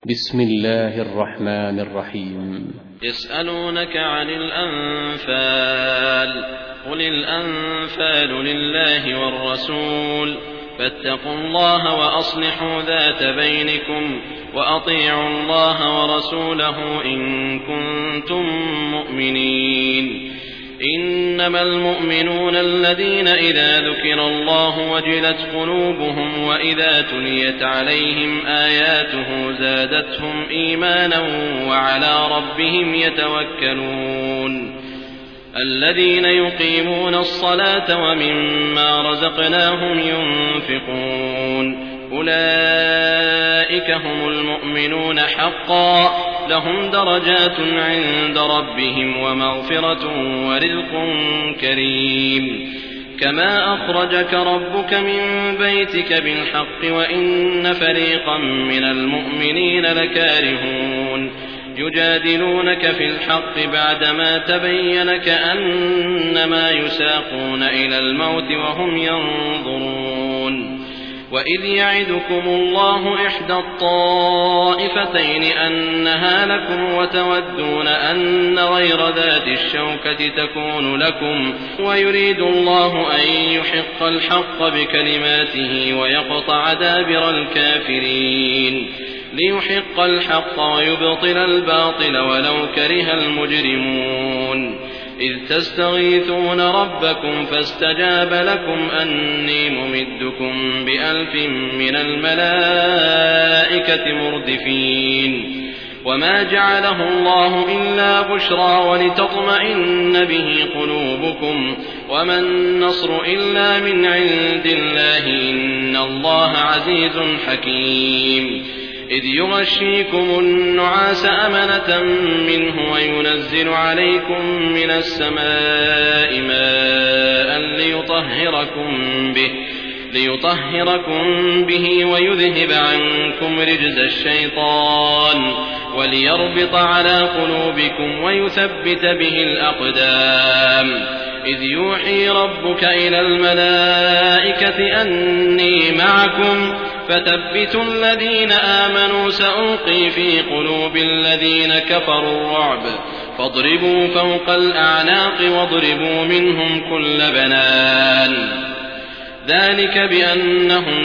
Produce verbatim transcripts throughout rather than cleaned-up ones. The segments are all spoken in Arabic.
بسم الله الرحمن الرحيم. يسألونك عن الأنفال قل الأنفال لله والرسول فاتقوا الله وأصلحوا ذات بينكم وأطيعوا الله ورسوله إن كنتم مؤمنين. إنما المؤمنون الذين إذا ذكر الله وجلت قلوبهم وإذا تليت عليهم آياته زادتهم إيمانا وعلى ربهم يتوكلون. الذين يقيمون الصلاة ومما رزقناهم ينفقون أولئك هم المؤمنون حقا لهم درجات عند ربهم ومغفرة ورزق كريم. كما أخرجك ربك من بيتك بالحق وإن فريقا من المؤمنين لكارهون يجادلونك في الحق بعدما تبين كأنما يساقون إلى الموت وهم ينظرون. وإذ يعدكم الله إحدى الطائفتين أنها لكم وتودون أن غير ذات الشوكة تكون لكم ويريد الله أن يحق الحق بكلماته ويقطع دابر الكافرين ليحق الحق ويبطل الباطل ولو كره المجرمون. إذ تستغيثون ربكم فاستجاب لكم أني ممدكم بألف من الملائكة مردفين. وما جعله الله إلا بشرى ولتطمئن به قلوبكم وما النصر إلا من عند الله إن الله عزيز حكيم. إذ يغشيكم النعاس أمنة منه وينزل عليكم من السماء ماء ليطهركم به ليطهركم به ويذهب عنكم رجز الشيطان وليربط على قلوبكم ويثبت به الأقدام. إذ يوحي ربك إلى الملائكة أني معكم فثبتوا الذين آمنوا سألقي في قلوب الذين كفروا الرعب فاضربوا فوق الأعناق واضربوا منهم كل بنان. ذلك بأنهم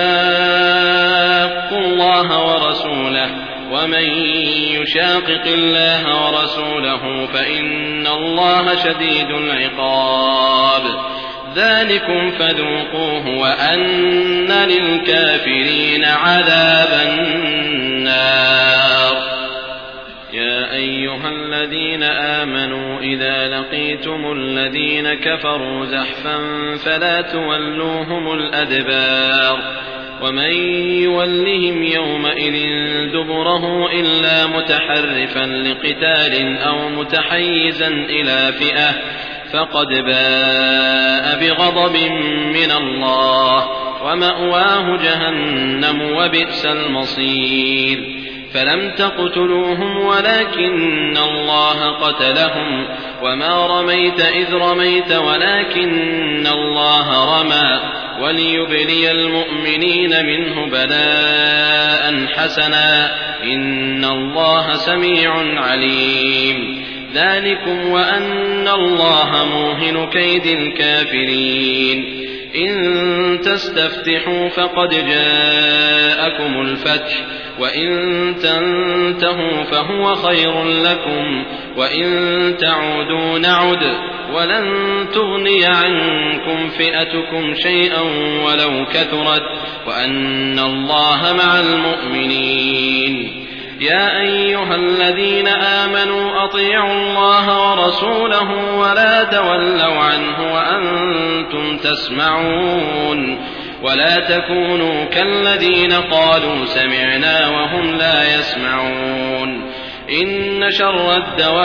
شاقوا الله ورسوله ومن يشاقق الله ورسوله فإن الله شديد العقاب. ذلكم فذوقوه وأن للكافرين عذاب النار. يا أيها الذين آمنوا إذا لقيتم الذين كفروا زحفا فلا تولوهم الأدبار ومن يولهم يومئذ دبره إلا متحرفا لقتال أو متحيزا إلى فئة فقد باء بغضب من الله ومأواه جهنم وبئس المصير. فلم تقتلوهم ولكن الله قتلهم وما رميت إذ رميت ولكن الله رمى وليبلي المؤمنين منه بلاء حسنا إن الله سميع عليم. ذلكم وأن الله موهن كيد الكافرين. إن تستفتحوا فقد جاءكم الفتح وإن تنتهوا فهو خير لكم وإن تعودوا نعد ولن تغني عنكم فئتكم شيئا ولو كثرت وأن الله مع المؤمنين. يا أيها الذين آمنوا أطيعوا الله ورسوله ولا تولوا عنه وأنتم تسمعون ولا تكونوا كالذين قالوا سمعنا وهم لا يسمعون. إن شر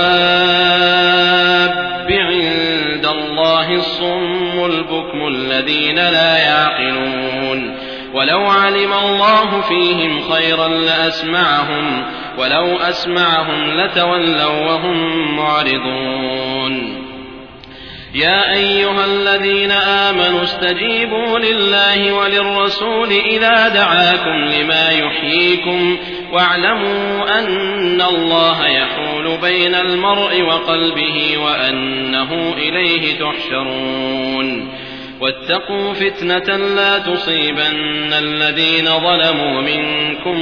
الدواب عند الله الصم البكم الذين لا يعقلون. ولو علم الله فيهم خيرا لأسمعهم ولو أسمعهم لتولوا وهم معرضون. يا أيها الذين آمنوا استجيبوا لله وللرسول إذا دعاكم لما يحييكم واعلموا أن الله يحول بين المرء وقلبه وأنه إليه تحشرون واتقوا فتنة لا تصيبن الذين ظلموا منكم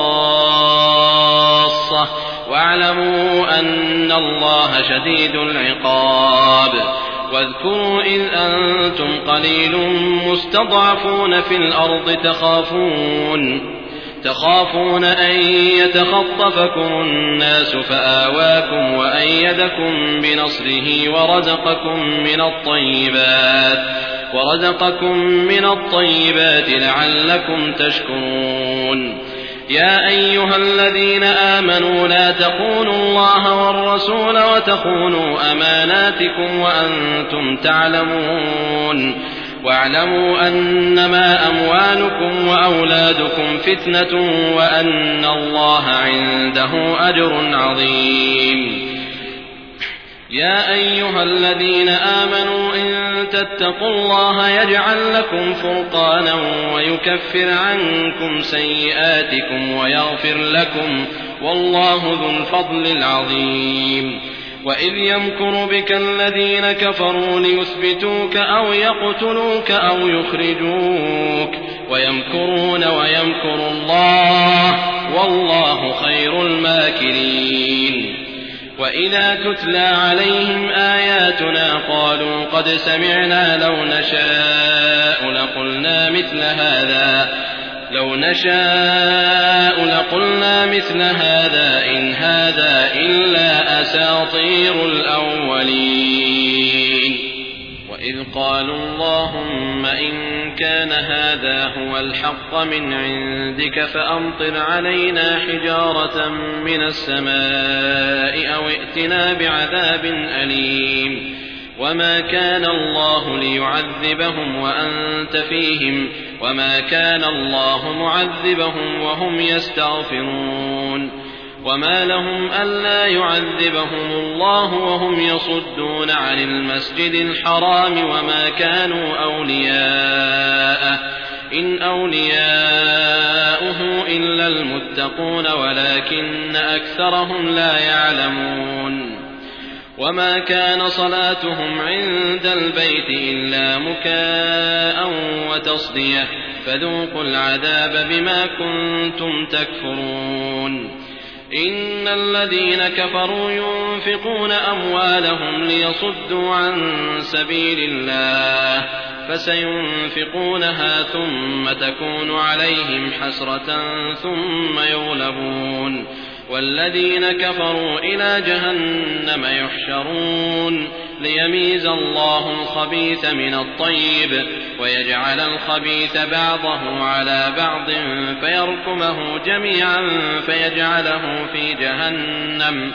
خاصة واعلموا أن الله شديد العقاب واذكروا إذ أنتم قليل مستضعفون في الأرض تخافون تخافون أن يتخطفكم الناس فآواكم وأيدكم بنصره ورزقكم من الطيبات ورزقكم من الطيبات لعلكم تشكرون يا أيها الذين آمنوا لا تخونوا الله والرسول وتخونوا أماناتكم وأنتم تعلمون واعلموا أنما أموالكم وأولادكم فتنة وأن الله عنده أجر عظيم يا أيها الذين آمنوا إن تتقوا الله يجعل لكم فرقانا ويكفر عنكم سيئاتكم ويغفر لكم والله ذو الفضل العظيم وإذ يمكر بك الذين كفروا ليثبتوك أو يقتلوك أو يخرجوك ويمكرون ويمكر الله والله خير الماكرين وإذا تتلى عليهم آياتنا قالوا قد سمعنا لو نشاء لقلنا مثل هذا لو نشاء لقلنا مثل هذا إن هذا إلا أساطير الأولين وإذ قالوا اللهم إن كان هذا هو الحق من عندك فأمطر علينا حجارة من السماء أو ائتنا بعذاب أليم وما كان الله ليعذبهم وأنت فيهم وما كان الله معذبهم وهم يستغفرون وما لهم ألا يعذبهم الله وهم يصدون عن المسجد الحرام وما كانوا أولياءه إن أولياؤه إلا المتقون ولكن أكثرهم لا يعلمون وما كان صلاتهم عند البيت إلا مكاء وتصدية فذوقوا العذاب بما كنتم تكفرون إن الذين كفروا ينفقون أموالهم ليصدوا عن سبيل الله فسينفقونها ثم تكون عليهم حسرة ثم يغلبون والذين كفروا إلى جهنم يحشرون ليميز الله الخبيث من الطيب ويجعل الخبيث بعضه على بعض فيركمه جميعا فيجعله في جهنم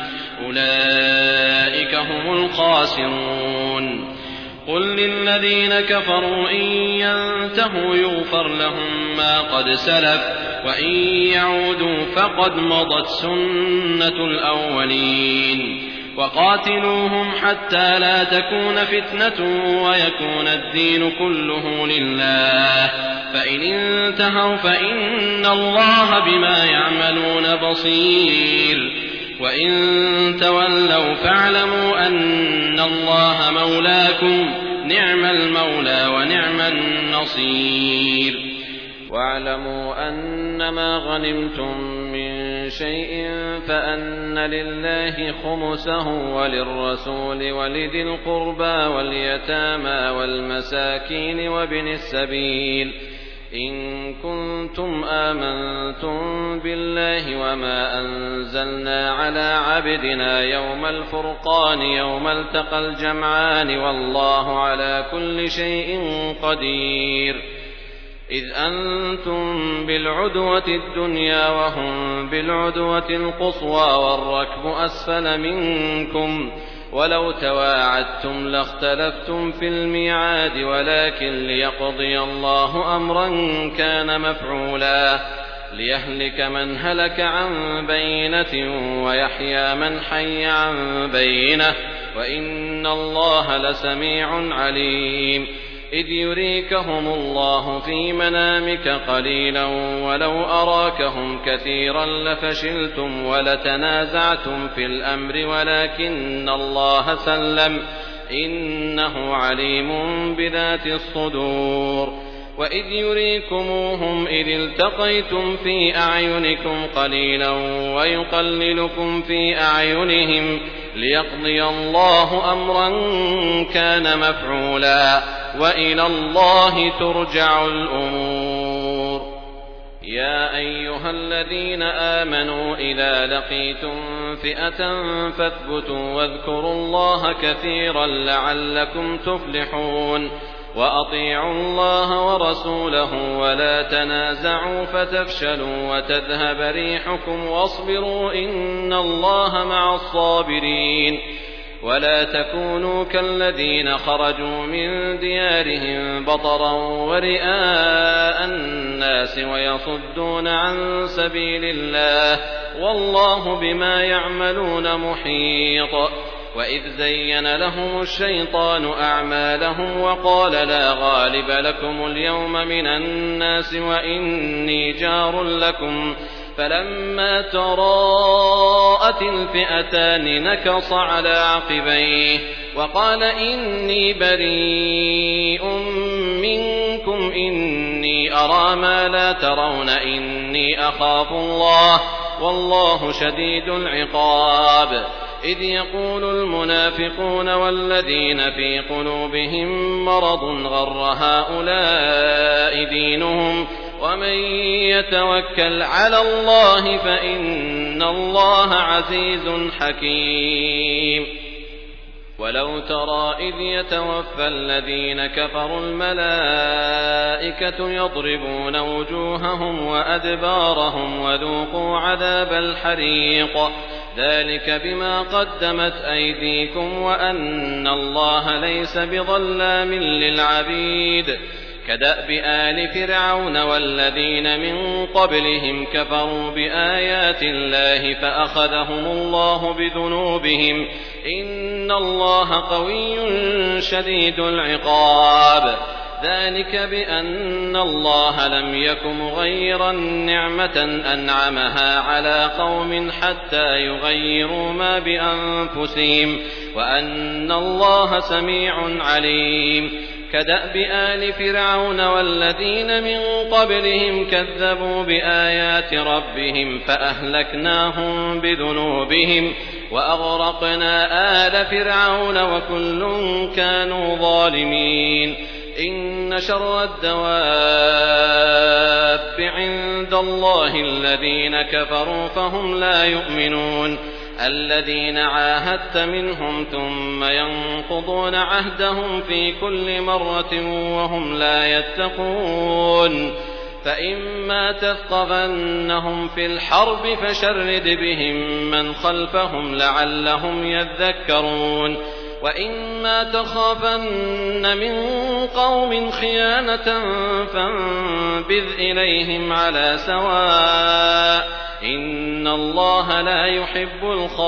أولئك هم الخاسرون قل للذين كفروا إن ينتهوا يغفر لهم ما قد سلف وإن يعودوا فقد مضت سنة الأولين وقاتلوهم حتى لا تكون فتنة ويكون الدين كله لله فإن انتهوا فإن الله بما يعملون بصير وإن تولوا فاعلموا أن الله مولاكم نعم المولى ونعم النصير واعلموا أنما غنمتم من شيء فأن لله خمسه وللرسول ولذي القربى واليتامى والمساكين وابن السبيل إن كنتم آمنتم بالله وما أنزلنا على عبدنا يوم الفرقان يوم التقى الجمعان والله على كل شيء قدير إذ أنتم بالعدوة الدنيا وهم بالعدوة القصوى والركب أسفل منكم ولو تواعدتم لاختلفتم في الميعاد ولكن ليقضي الله أمرا كان مفعولا ليهلك من هلك عن بينة ويحيى من حي عن بينة وإن الله لسميع عليم إذ يريكهم الله في منامك قليلا ولو أراكهم كثيرا لفشلتم ولتنازعتم في الأمر ولكن الله سلم إنه عليم بذات الصدور وإذ يريكموهم إذ التقيتم في أعينكم قليلا ويقللكم في أعينهم ليقضي الله أمرا كان مفعولا وإلى الله ترجع الأمور يا أيها الذين آمنوا إذا لقيتم فئة فاثبتوا واذكروا الله كثيرا لعلكم تفلحون وأطيعوا الله ورسوله ولا تنازعوا فتفشلوا وتذهب ريحكم واصبروا إن الله مع الصابرين ولا تكونوا كالذين خرجوا من ديارهم بطرا ورئاء الناس ويصدون عن سبيل الله والله بما يعملون محيط وإذ زين لهم الشيطان أعمالهم وقال لا غالب لكم اليوم من الناس وإني جار لكم فلما تراءت الفئتان نكص على عقبيه وقال إني بريء منكم إني أرى ما لا ترون إني أخاف الله والله شديد العقاب إذ يقول المنافقون والذين في قلوبهم مرض غر هؤلاء دينهم ومن يتوكل على الله فإن الله عزيز حكيم ولو ترى إذ يتوفى الذين كفروا الملائكة يضربون وجوههم وأدبارهم وذوقوا عذاب الحريق ذلك بما قدمت أيديكم وأن الله ليس بظلام للعبيد كدأب آل فرعون والذين من قبلهم كفروا بآيات الله فأخذهم الله بذنوبهم إن الله قوي شديد العقاب ذلك بأن الله لم يك مغيرا نعمة أنعمها على قوم حتى يغيروا ما بأنفسهم وأن الله سميع عليم كدأب آل فرعون والذين من قبلهم كذبوا بآيات ربهم فأهلكناهم بذنوبهم وأغرقنا آل فرعون وكل كانوا ظالمين إن شر الدواب عند الله الذين كفروا فهم لا يؤمنون الذين عاهدت منهم ثم ينقضون عهدهم في كل مرة وهم لا يتقون فإما تثقفنهم في الحرب فشرد بهم من خلفهم لعلهم يذكرون وإما تخافن من قوم خيانة فانبذ إليهم على سواء إن الله لا يحب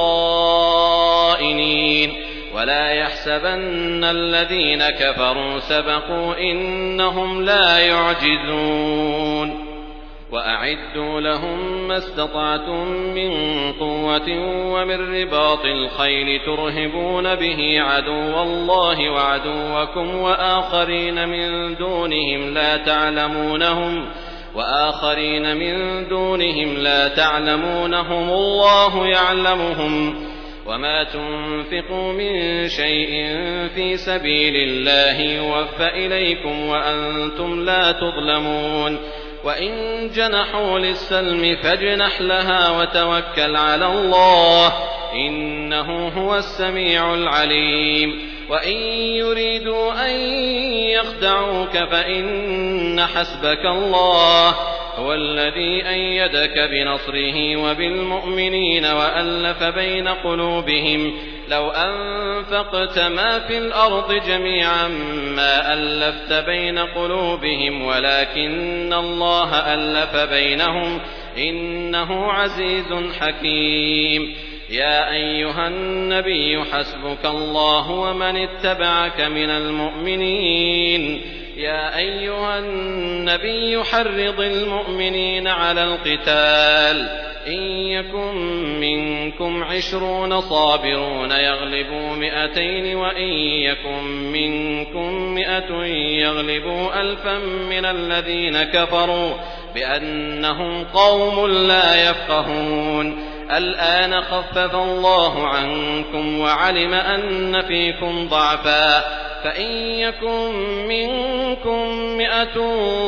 الخائنين ولا يحسبن الذين كفروا سبقوا إنهم لا يعجزون وأعدوا لهم ما استطعتم من قوة ومن رباط الخيل ترهبون به عدو الله وعدوكم وآخرين من دونهم لا تعلمونهم وآخرين من دونهم لا تعلمونهم الله يعلمهم وما تنفقوا من شيء في سبيل الله يوفى إليكم وأنتم لا تظلمون وإن جنحوا للسلم فاجنح لها وتوكل على الله إنه هو السميع العليم وإن يريدوا أن يخدعوك فإن حسبك الله هو الذي أيدك بنصره وبالمؤمنين وألف بين قلوبهم لو أنفقت ما في الأرض جميعا ما ألفت بين قلوبهم ولكن الله ألف بينهم إنه عزيز حكيم يا أيها النبي حسبك الله ومن اتبعك من المؤمنين يا أيها النبي حرض المؤمنين على القتال إن يكن منكم عشرون صابرون يغلبوا مئتين وإن يكن منكم مئة يغلبوا ألفا من الذين كفروا بأنهم قوم لا يفقهون الآن خفف الله عنكم وعلم أن فيكم ضعفا فإن يكن منكم مئة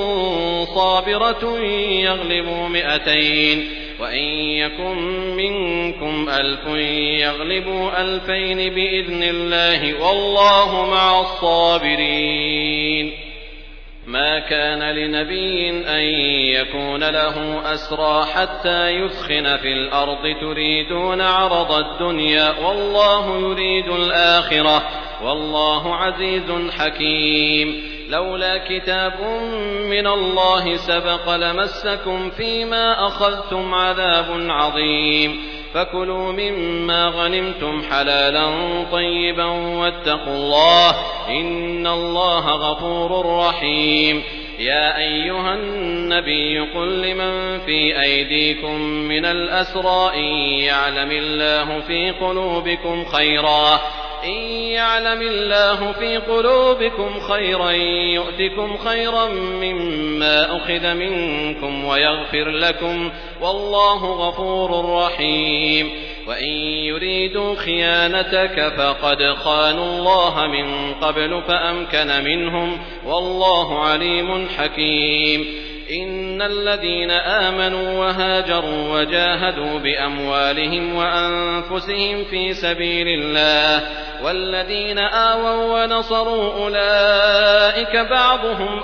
صابرة يغلبوا مئتين وإن يكن منكم ألف يغلبوا ألفين بإذن الله والله مع الصابرين ما كان لنبي أن يكون له أسرى حتى يثخن في الأرض تريدون عرض الدنيا والله يريد الآخرة والله عزيز حكيم لولا كتاب من الله سبق لمسكم فيما أخذتم عذاب عظيم فكلوا مما غنمتم حلالا طيبا واتقوا الله إن الله غفور رحيم يا أيها النبي قل لمن في أيديكم من الأسرى إن يعلم الله في قلوبكم خيرا إن يعلم الله في قلوبكم خيرا يؤتكم خيرا مما أخذ منكم ويغفر لكم والله غفور رحيم وإن يريدوا خيانتك فقد خانوا الله من قبل فأمكن منهم والله عليم حكيم إن الذين آمنوا وهاجروا وجاهدوا بأموالهم وأنفسهم في سبيل الله والذين آووا ونصروا أولئك بعضهم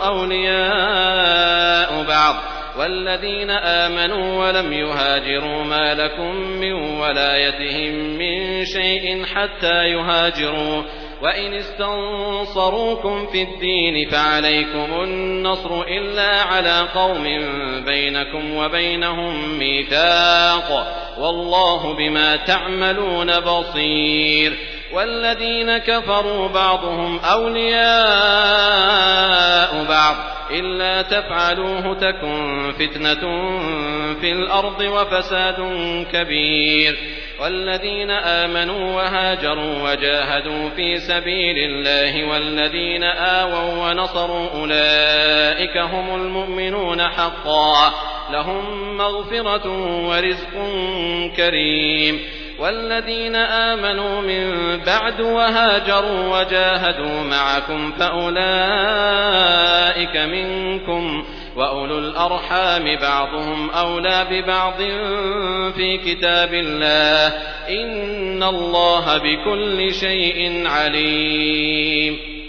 أولياء بعض والذين آمنوا ولم يهاجروا ما لكم من ولايتهم من شيء حتى يهاجروا وإن استنصروكم في الدين فعليكم النصر إلا على قوم بينكم وبينهم ميثاق والله بما تعملون بصير والذين كفروا بعضهم أولياء بعض إلا تفعلوه تكن فتنة في الأرض وفساد كبير والذين آمنوا وهاجروا وجاهدوا في سبيل الله والذين آووا ونصروا أولئك هم المؤمنون حقا لهم مغفرة ورزق كريم والذين آمنوا من بعد وهاجروا وجاهدوا معكم فأولئك منكم وأولو الأرحام بعضهم أولى ببعض في كتاب الله إن الله بكل شيء عليم